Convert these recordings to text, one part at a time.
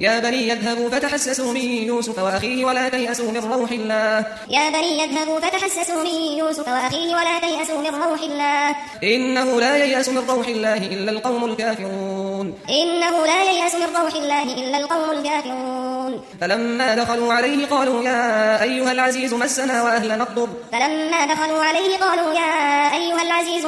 يا بني يذهبوا فتحسسوا من يوسف وأخيه ولا تيأسوا من روح الله. يا بني يذهبوا فتحسسوا من يوسف وأخيه ولا تيأسوا من روح الله. إنه لا ييأس من روح الله إلا القوم الكافرون. إنه لا ييأس من روح الله إلا القوم الكافرون. فلما دخلوا عليه قالوا يا أيها العزيز مسنا وأهلنا الضر. فلما دخلوا عليه قالوا يا أيها العزيز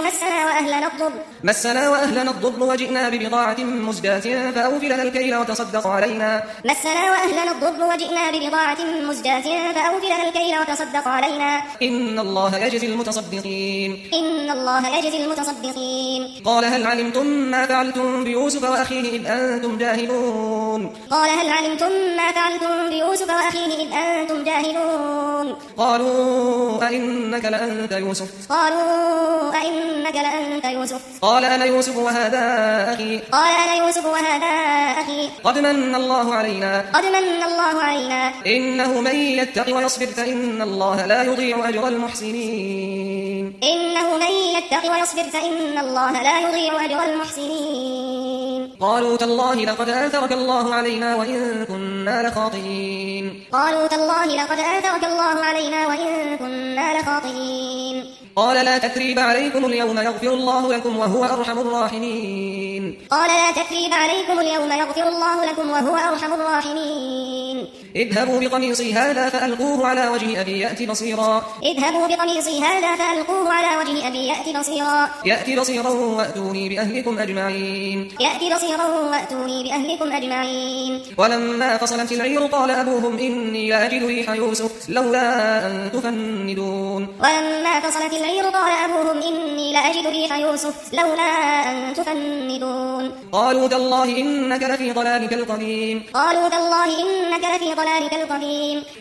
مسنا وأهلنا الضر وجئنا ببضاعة مزجاة فأوف لنا الكيل وتصدق علينا. مسنا وأهلنا الضر وجئنا ببضاعة مزجاة فأوف لنا الكيل وتصدق علينا. إن الله يجزي المتصدقين. إن الله يجزي المتصدقين. قال هل علمتم ما فعلتم بيوسف وأخيه إذ أنتم جاهلون. قال هل علمتم ما فعلتم بيوسف وأخيه إذ أنتم جاهلون. قالوا أئنك لأنت يوسف. قالوا أئنك لأنت يوسف. قال أنا يوسف وهذا أخي. قال أنا يوسف وهذا أخي. قد من الله علينا. قد من الله علينا. إنه من يتق ويصبر فإن الله لا يضيع أجر المحسنين. إنه من يتق ويصبر فإن الله لا يضيع أجر المحسنين. قالوا تالله لقد آثرك الله علينا وإن كنا لخاطئين. قالوا تالله لقد آثرك الله علينا وإن كنا لخاطئين. قال لا تثريب عليكم اليوم يغفر الله لكم وهو أرحم الراحمين. قال لا تثريب عليكم اليوم يغفر الله لكم وهو أرحم الراحمين. اذهبوا بقميصي هذا فألقوه على وجه أبي يأتي بصيرا. اذهبوا بقميصي هذا فألقوه على وجه أبي يأتي بصيرا. يأتي بصيرا وأتوني بأهلكم أجمعين. يأتي بصيرا وأتوني بأهلكم أجمعين. ولما فصلت العير قال أبوهم إني لأجد ريح يوسف لولا أن تفندون. ولما فصلت العير قال أبوهم إني لأجد ريح يوسف لولا أن تفندون. قالوا تالله إنك لفي ضلالك القديم. قالوا تالله إنك لفي ضلالك القديم.